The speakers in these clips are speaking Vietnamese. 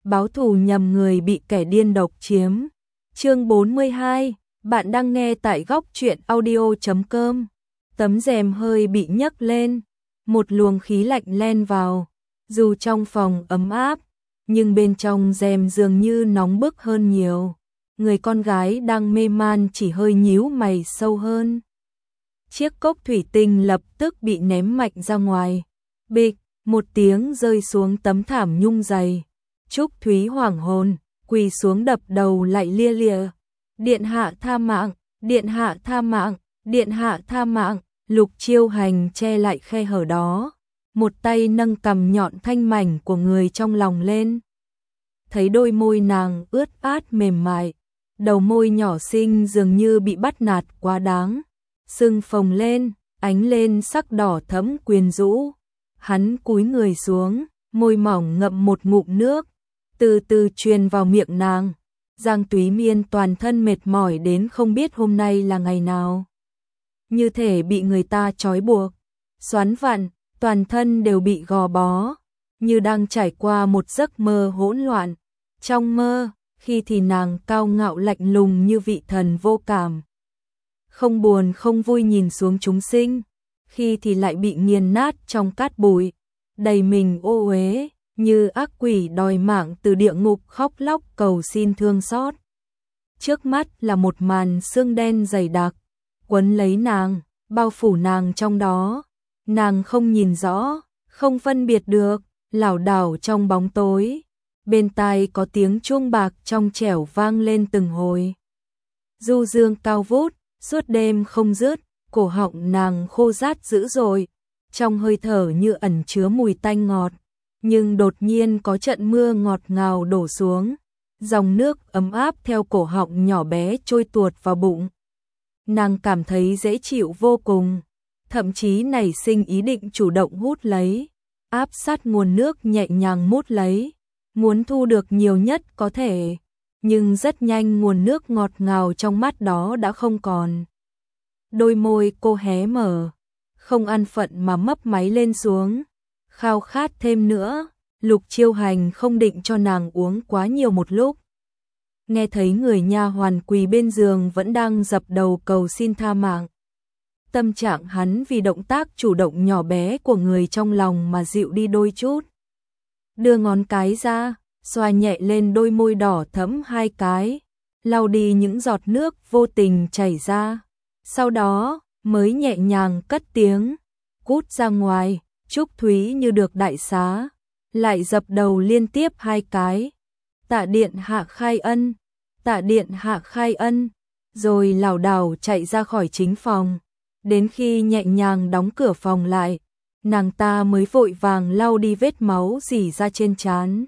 báo thù nhầm người bị kẻ điên độc chiếm. Chương 42, bạn đang nghe tại góc truyện audio.com. Tấm rèm hơi bị nhấc lên, một luồng khí lạnh len vào, dù trong phòng ấm áp, nhưng bên trong rèm dường như nóng bức hơn nhiều. Người con gái đang mê man chỉ hơi nhíu mày sâu hơn. Chiếc cốc thủy tinh lập tức bị ném mạnh ra ngoài. Bịch, một tiếng rơi xuống tấm thảm nhung dày. Trúc Thúy hoảng hồn, quỳ xuống đập đầu lại lia lịa. Điện hạ tha mạng, điện hạ tha mạng, điện hạ tha mạng. Lục Chiêu Hành che lại khe hở đó, một tay nâng cằm nhọn thanh mảnh của người trong lòng lên. Thấy đôi môi nàng ướt át mềm mại, đầu môi nhỏ xinh dường như bị bắt nạt quá đáng, sưng phồng lên, ánh lên sắc đỏ thẫm quyến rũ. Hắn cúi người xuống, môi mỏng ngậm một ngụm nước, từ từ truyền vào miệng nàng. Giang Túy Miên toàn thân mệt mỏi đến không biết hôm nay là ngày nào. Như thể bị người ta trói buộc, xoắn vặn, toàn thân đều bị gò bó, như đang trải qua một giấc mơ hỗn loạn. Trong mơ, khi thì nàng cao ngạo lạnh lùng như vị thần vô cảm, không buồn không vui nhìn xuống chúng sinh, khi thì lại bị nghiền nát trong cát bụi, đầy mình ô uế, như ác quỷ đòi mạng từ địa ngục khóc lóc cầu xin thương xót. Trước mắt là một màn sương đen dày đặc, quấn lấy nàng, bao phủ nàng trong đó. Nàng không nhìn rõ, không phân biệt được, lảo đảo trong bóng tối. Bên tai có tiếng chuông bạc trong trẻo vang lên từng hồi. Du dương cao vút, suốt đêm không dứt, cổ họng nàng khô rát dữ dội, trong hơi thở như ẩn chứa mùi tanh ngọt. Nhưng đột nhiên có trận mưa ngọt ngào đổ xuống, dòng nước ấm áp theo cổ họng nhỏ bé trôi tuột vào bụng. Nàng cảm thấy dễ chịu vô cùng, thậm chí nảy sinh ý định chủ động hút lấy, áp sát nguồn nước nhẹ nhàng mút lấy, muốn thu được nhiều nhất có thể. Nhưng rất nhanh nguồn nước ngọt ngào trong mắt đó đã không còn. Đôi môi cô hé mở, không an phận mà mấp máy lên xuống, khao khát thêm nữa. Lục Chiêu Hành không định cho nàng uống quá nhiều một lúc. Nghe thấy người nha hoàn quỳ bên giường vẫn đang dập đầu cầu xin tha mạng. Tâm trạng hắn vì động tác chủ động nhỏ bé của người trong lòng mà dịu đi đôi chút. Đưa ngón cái ra, xoa nhẹ lên đôi môi đỏ thẫm hai cái, lau đi những giọt nước vô tình chảy ra. Sau đó, mới nhẹ nhàng cất tiếng, cút ra ngoài. Trúc Thúy như được đại xá, lại dập đầu liên tiếp hai cái. Tạ điện hạ khai ân, tạ điện hạ khai ân, rồi lảo đảo chạy ra khỏi chính phòng. Đến khi nhẹ nhàng đóng cửa phòng lại, nàng ta mới vội vàng lau đi vết máu rỉ ra trên trán.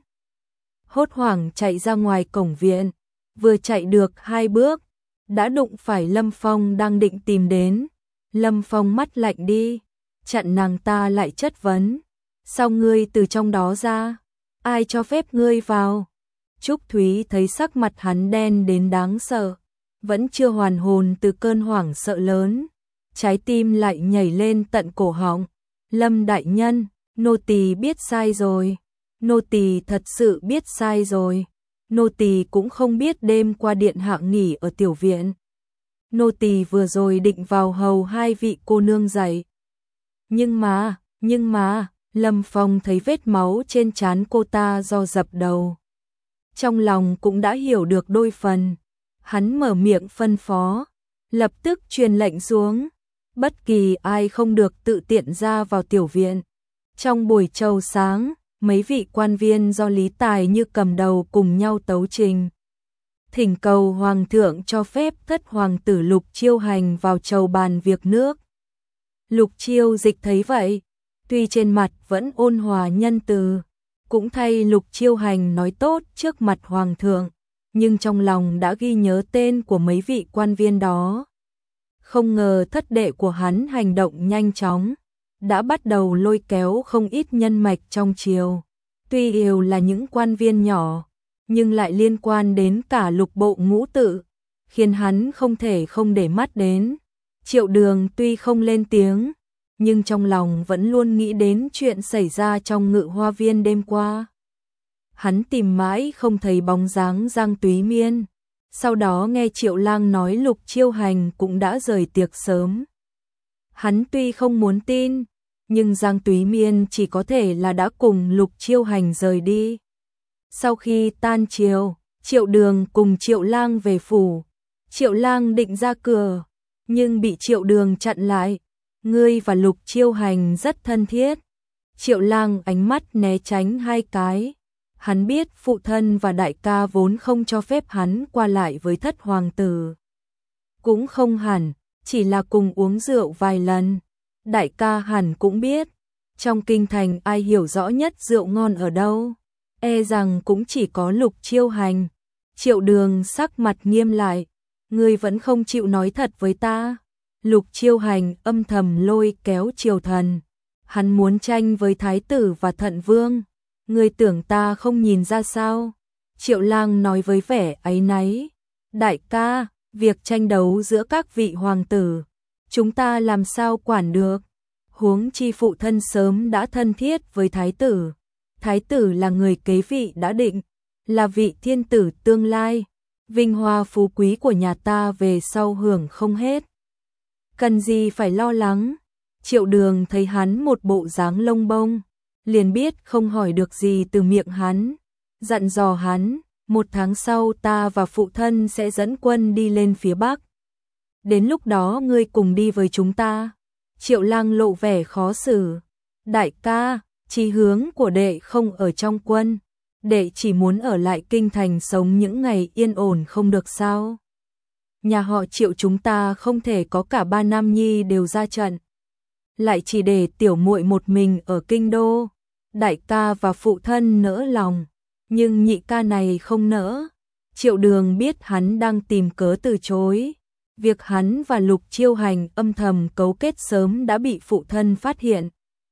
Hốt hoảng chạy ra ngoài cổng viện, vừa chạy được 2 bước, đã đụng phải Lâm Phong đang định tìm đến. Lâm Phong mắt lạnh đi, chặn nàng ta lại chất vấn. Sao ngươi từ trong đó ra? Ai cho phép ngươi vào? Trúc Thúy thấy sắc mặt hắn đen đến đáng sợ, vẫn chưa hoàn hồn từ cơn hoảng sợ lớn. Trái tim lại nhảy lên tận cổ họng. Lâm đại nhân, nô tỳ biết sai rồi. Nô tỳ thật sự biết sai rồi. Nô tỳ cũng không biết đêm qua điện hạ nghỉ ở tiểu viện. Nô tỳ vừa rồi định vào hầu 2 vị cô nương dậy. Nhưng mà, Lâm Phong thấy vết máu trên trán cô ta do dập đầu. Trong lòng cũng đã hiểu được đôi phần. Hắn mở miệng phân phó, lập tức truyền lệnh xuống. Bất kỳ ai không được tự tiện ra vào tiểu viện. Trong buổi trầu sáng, mấy vị quan viên do Lý Tài Như cầm đầu cùng nhau tấu trình, thỉnh cầu hoàng thượng cho phép thất hoàng tử Lục Chiêu Hành vào chầu bàn việc nước. Lục Chiêu Dịch thấy vậy, tuy trên mặt vẫn ôn hòa nhân từ, cũng thay Lục Chiêu Hành nói tốt trước mặt hoàng thượng, nhưng trong lòng đã ghi nhớ tên của mấy vị quan viên đó. Không ngờ thất đệ của hắn hành động nhanh chóng, đã bắt đầu lôi kéo không ít nhân mạch trong triều. Tuy đều là những quan viên nhỏ, nhưng lại liên quan đến cả lục bộ ngũ tự, khiến hắn không thể không để mắt đến. Triệu Đường tuy không lên tiếng, nhưng trong lòng vẫn luôn nghĩ đến chuyện xảy ra trong Ngự Hoa Viên đêm qua. hắn tìm mãi không thấy bóng dáng Giang Túy Miên. Sau đó nghe Triệu Lang nói Lục Chiêu Hành cũng đã rời tiệc sớm. Hắn tuy không muốn tin, nhưng Giang Túy Miên chỉ có thể là đã cùng Lục Chiêu Hành rời đi. Sau khi tan chiều, Triệu Đường cùng Triệu Lang về phủ. Triệu Lang định ra cửa, nhưng bị Triệu Đường chặn lại. Ngươi và Lục Chiêu Hành rất thân thiết. Triệu Lang ánh mắt né tránh hai cái. Hắn biết phụ thân và đại ca vốn không cho phép hắn qua lại với thất hoàng tử. Cũng không hẳn, chỉ là cùng uống rượu vài lần. Đại ca hẳn cũng biết, trong kinh thành ai hiểu rõ nhất rượu ngon ở đâu. E rằng cũng chỉ có Lục Chiêu Hành. Triệu Đường sắc mặt nghiêm lại. Ngươi vẫn không chịu nói thật với ta. Lục Chiêu Hành âm thầm lôi kéo Triều Thần. Hắn muốn tranh với Thái tử và Thận Vương. Ngươi tưởng ta không nhìn ra sao? Triệu Lang nói với vẻ áy náy. Đại ca, việc tranh đấu giữa các vị hoàng tử, chúng ta làm sao quản được? Huống chi phụ thân sớm đã thân thiết với Thái tử. Thái tử là người kế vị đã định, là vị thiên tử tương lai. Vinh hoa phú quý của nhà ta về sau hưởng không hết. Cần gì phải lo lắng? Triệu Đường thấy hắn một bộ dáng lông bông, liền biết không hỏi được gì từ miệng hắn. Dặn dò hắn, 1 tháng sau ta và phụ thân sẽ dẫn quân đi lên phía Bắc. Đến lúc đó ngươi cùng đi với chúng ta. Triệu Lang lộ vẻ khó xử. Đại ca, chí hướng của đệ không ở trong quân. Đệ chỉ muốn ở lại kinh thành sống những ngày yên ổn không được sao? Nhà họ Triệu chúng ta không thể có cả 3 nam nhi đều ra trận. Lại chỉ để tiểu muội một mình ở kinh đô. Đại ca và phụ thân nỡ lòng, nhưng nhị ca này không nỡ. Triệu Đường biết hắn đang tìm cớ từ chối. Việc hắn và Lục Chiêu Hành âm thầm cấu kết sớm đã bị phụ thân phát hiện.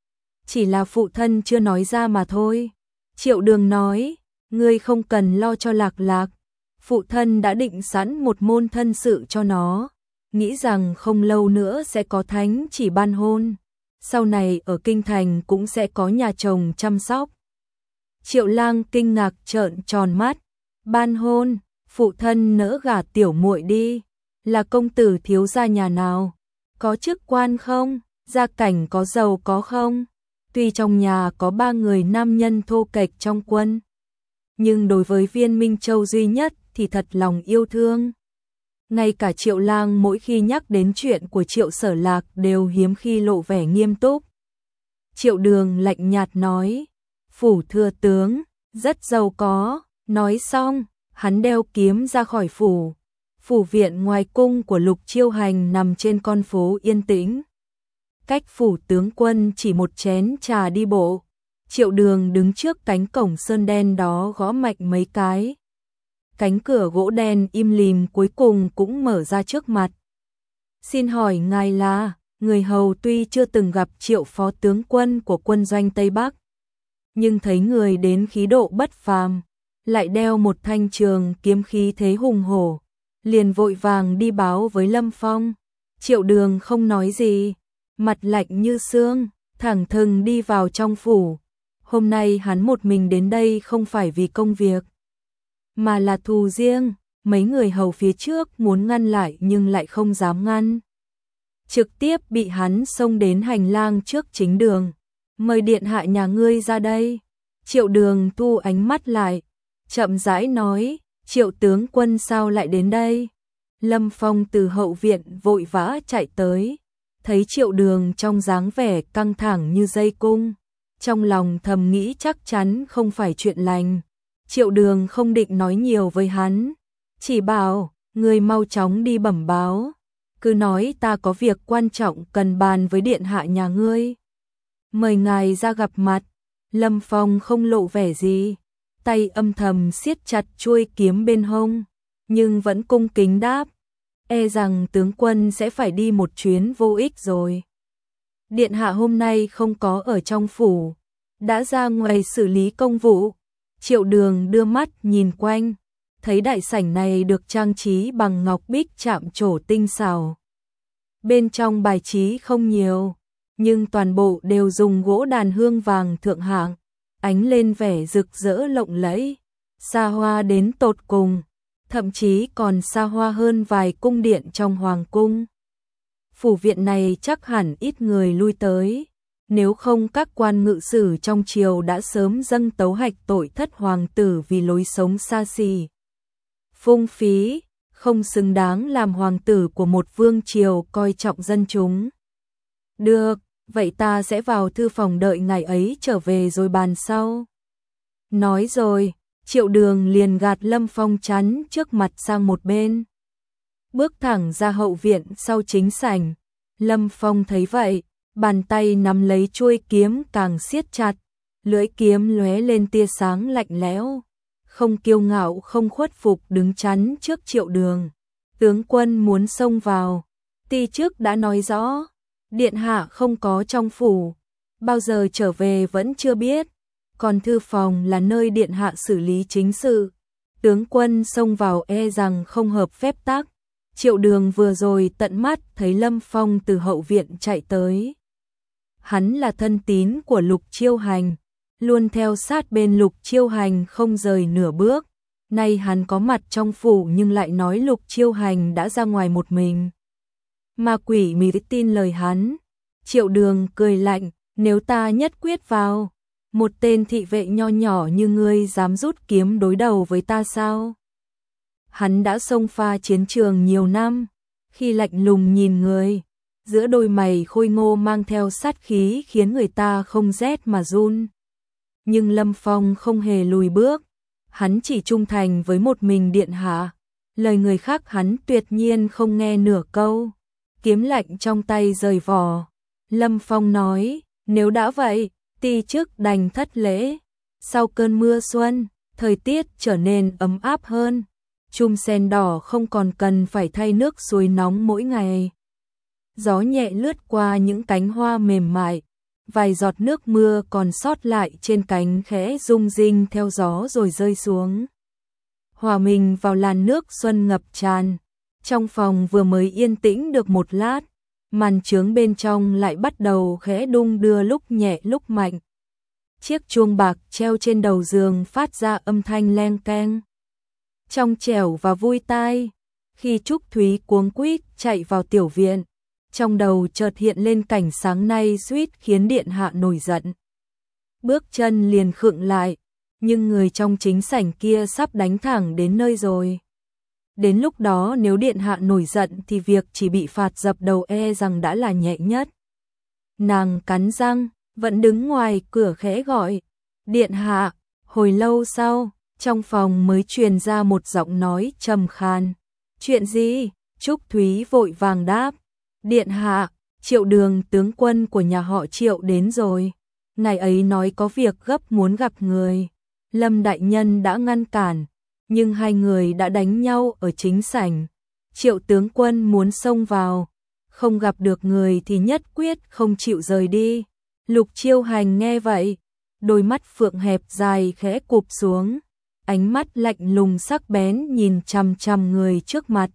Chỉ là phụ thân chưa nói ra mà thôi. Triệu Đường nói, ngươi không cần lo cho Lạc Lạc. Phụ thân đã định sẵn một môn thân sự cho nó. Nghĩ rằng không lâu nữa sẽ có thánh chỉ ban hôn. Sau này ở kinh thành cũng sẽ có nhà chồng chăm sóc. Triệu Lang kinh ngạc trợn tròn mắt. Ban hôn, phụ thân nỡ gả tiểu muội đi. Là công tử thiếu gia nhà nào? Có chức quan không? Gia cảnh có giàu có không? Tuy trong nhà có 3 người nam nhân thô kệch trong quân, nhưng đối với Viên Minh Châu duy nhất thì thật lòng yêu thương. Ngay cả Triệu Lang mỗi khi nhắc đến chuyện của Triệu Sở Lạc đều hiếm khi lộ vẻ nghiêm túc. Triệu Đường lạnh nhạt nói, phủ thừa tướng, rất giàu có. Nói xong, hắn đeo kiếm ra khỏi phủ. Phủ viện ngoài cung của Lục Chiêu Hành nằm trên con phố yên tĩnh. Cách phủ tướng quân chỉ một chén trà đi bộ. Triệu Đường đứng trước cánh cổng sơn đen đó gõ mạnh mấy cái. Cánh cửa gỗ đen im lìm cuối cùng cũng mở ra trước mặt. Xin hỏi ngài là? Người hầu tuy chưa từng gặp Triệu phó tướng quân của quân doanh Tây Bắc, nhưng thấy người đến khí độ bất phàm, lại đeo một thanh trường kiếm khí thế hùng hổ, liền vội vàng đi báo với Lâm Phong. Triệu Đường không nói gì, mặt lạnh như xương, thẳng thừng đi vào trong phủ. Hôm nay hắn một mình đến đây không phải vì công việc, mà là thù riêng. Mấy người hầu phía trước muốn ngăn lại nhưng lại không dám ngăn. Trực tiếp bị hắn xông đến hành lang trước chính đường. Mời điện hạ nhà ngươi ra đây. Triệu Đường thu ánh mắt lại, chậm rãi nói, Triệu tướng quân sao lại đến đây? Lâm Phong từ hậu viện vội vã chạy tới, thấy Triệu Đường trong dáng vẻ căng thẳng như dây cung, trong lòng thầm nghĩ chắc chắn không phải chuyện lành. Triệu Đường không định nói nhiều với hắn, chỉ bảo, người mau chóng đi bẩm báo, cứ nói ta có việc quan trọng cần bàn với điện hạ nhà ngươi. Mời ngài ra gặp mặt. Lâm Phong không lộ vẻ gì, tay âm thầm siết chặt chuôi kiếm bên hông, nhưng vẫn cung kính đáp, e rằng tướng quân sẽ phải đi một chuyến vô ích rồi. Điện hạ hôm nay không có ở trong phủ, đã ra ngoài xử lý công vụ. Triệu Đường đưa mắt nhìn quanh, thấy đại sảnh này được trang trí bằng ngọc bích chạm trổ tinh xảo. Bên trong bài trí không nhiều, nhưng toàn bộ đều dùng gỗ đàn hương vàng thượng hạng, ánh lên vẻ rực rỡ lộng lẫy, xa hoa đến tột cùng, thậm chí còn xa hoa hơn vài cung điện trong hoàng cung. Phủ viện này chắc hẳn ít người lui tới, nếu không các quan ngự sử trong triều đã sớm dâng tấu hạch tội thất hoàng tử vì lối sống xa xỉ, phung phí, không xứng đáng làm hoàng tử của một vương triều coi trọng dân chúng. Được, vậy ta sẽ vào thư phòng đợi ngày ấy trở về rồi bàn sau. Nói rồi, Triệu Đường liền gạt Lâm Phong chắn trước mặt sang một bên, bước thẳng ra hậu viện sau chính sảnh. Lâm Phong thấy vậy, bàn tay nắm lấy chuôi kiếm càng siết chặt, lưỡi kiếm lóe lên tia sáng lạnh lẽo, không kiêu ngạo không khuất phục đứng chắn trước Triệu Đường. Tướng quân muốn xông vào, ti trước đã nói rõ, điện hạ không có trong phủ, bao giờ trở về vẫn chưa biết, còn thư phòng là nơi điện hạ xử lý chính sự, tướng quân xông vào e rằng không hợp phép tắc. Triệu Đường vừa rồi tận mắt thấy Lâm Phong từ hậu viện chạy tới. Hắn là thân tín của Lục Chiêu Hành, luôn theo sát bên Lục Chiêu Hành không rời nửa bước. Nay hắn có mặt trong phủ nhưng lại nói Lục Chiêu Hành đã ra ngoài một mình. Ma quỷ mì tin lời hắn. Triệu Đường cười lạnh, nếu ta nhất quyết vào, một tên thị vệ nho nhỏ như ngươi dám rút kiếm đối đầu với ta sao? Hắn đã xông pha chiến trường nhiều năm, khi lạnh lùng nhìn người, giữa đôi mày khôi ngô mang theo sát khí khiến người ta không rét mà run. Nhưng Lâm Phong không hề lùi bước, hắn chỉ trung thành với một mình điện hạ, lời người khác hắn tuyệt nhiên không nghe nửa câu. Kiếm lạnh trong tay rời vỏ, Lâm Phong nói, nếu đã vậy, ti chức đành thất lễ. Sau cơn mưa xuân, thời tiết trở nên ấm áp hơn, chum sen đỏ không còn cần phải thay nước suối nóng mỗi ngày. Gió nhẹ lướt qua những cánh hoa mềm mại, vài giọt nước mưa còn sót lại trên cánh khẽ rung rinh theo gió rồi rơi xuống, hòa mình vào làn nước xuân ngập tràn. Trong phòng vừa mới yên tĩnh được một lát, màn chướng bên trong lại bắt đầu khẽ đung đưa lúc nhẹ lúc mạnh. Chiếc chuông bạc treo trên đầu giường phát ra âm thanh leng keng, trong trẻo và vui tai. Khi Trúc Thúy cuống quýt chạy vào tiểu viện, trong đầu chợt hiện lên cảnh sáng nay suýt khiến điện hạ nổi giận. Bước chân liền khựng lại, nhưng người trong chính sảnh kia sắp đánh thẳng đến nơi rồi. Đến lúc đó nếu điện hạ nổi giận thì việc chỉ bị phạt dập đầu e rằng đã là nhẹ nhất. Nàng cắn răng, vẫn đứng ngoài cửa khẽ gọi, điện hạ. Hồi lâu sau, trong phòng mới truyền ra một giọng nói trầm khan. Chuyện gì? Trúc Thúy vội vàng đáp, điện hạ, Triệu Đường tướng quân của nhà họ Triệu đến rồi. Ngài ấy nói có việc gấp muốn gặp người. Lâm đại nhân đã ngăn cản, nhưng hai người đã đánh nhau ở chính sảnh. Triệu tướng quân muốn xông vào, không gặp được người thì nhất quyết không chịu rời đi. Lục Chiêu Hành nghe vậy, đôi mắt phượng hẹp dài khẽ cụp xuống, ánh mắt lạnh lùng sắc bén nhìn chằm chằm người trước mặt.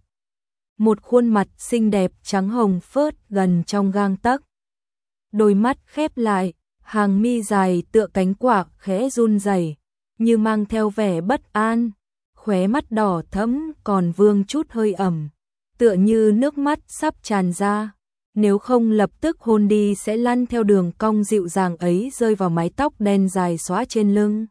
Một khuôn mặt xinh đẹp trắng hồng phớt gần trong gang tấc. Đôi mắt khép lại, hàng mi dài tựa cánh quạ khẽ run rẩy, như mang theo vẻ bất an. Khóe mắt đỏ thẫm còn vương chút hơi ẩm, tựa như nước mắt sắp tràn ra. Nếu không lập tức hôn đi sẽ lăn theo đường cong dịu dàng ấy rơi vào mái tóc đen dài xõa trên lưng.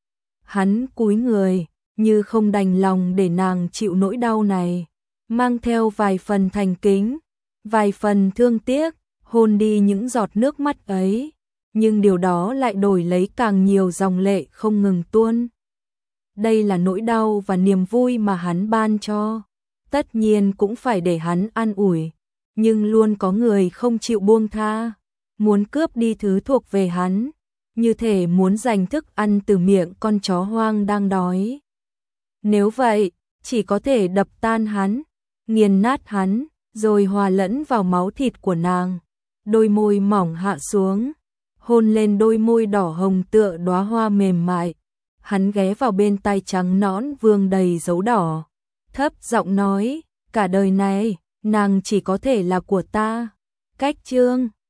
Hắn cúi người, như không đành lòng để nàng chịu nỗi đau này, mang theo vài phần thành kính, vài phần thương tiếc, hôn đi những giọt nước mắt ấy, nhưng điều đó lại đổi lấy càng nhiều dòng lệ không ngừng tuôn. Đây là nỗi đau và niềm vui mà hắn ban cho, tất nhiên cũng phải để hắn an ủi, nhưng luôn có người không chịu buông tha, muốn cướp đi thứ thuộc về hắn, như thể muốn giành thức ăn từ miệng con chó hoang đang đói. Nếu vậy, chỉ có thể đập tan hắn, nghiền nát hắn, rồi hòa lẫn vào máu thịt của nàng. Đôi môi mỏng hạ xuống, hôn lên đôi môi đỏ hồng tựa đóa hoa mềm mại. Hắn ghé vào bên tai trắng nõn vương đầy dấu đỏ, thấp giọng nói, cả đời này, nàng chỉ có thể là của ta. Cách chương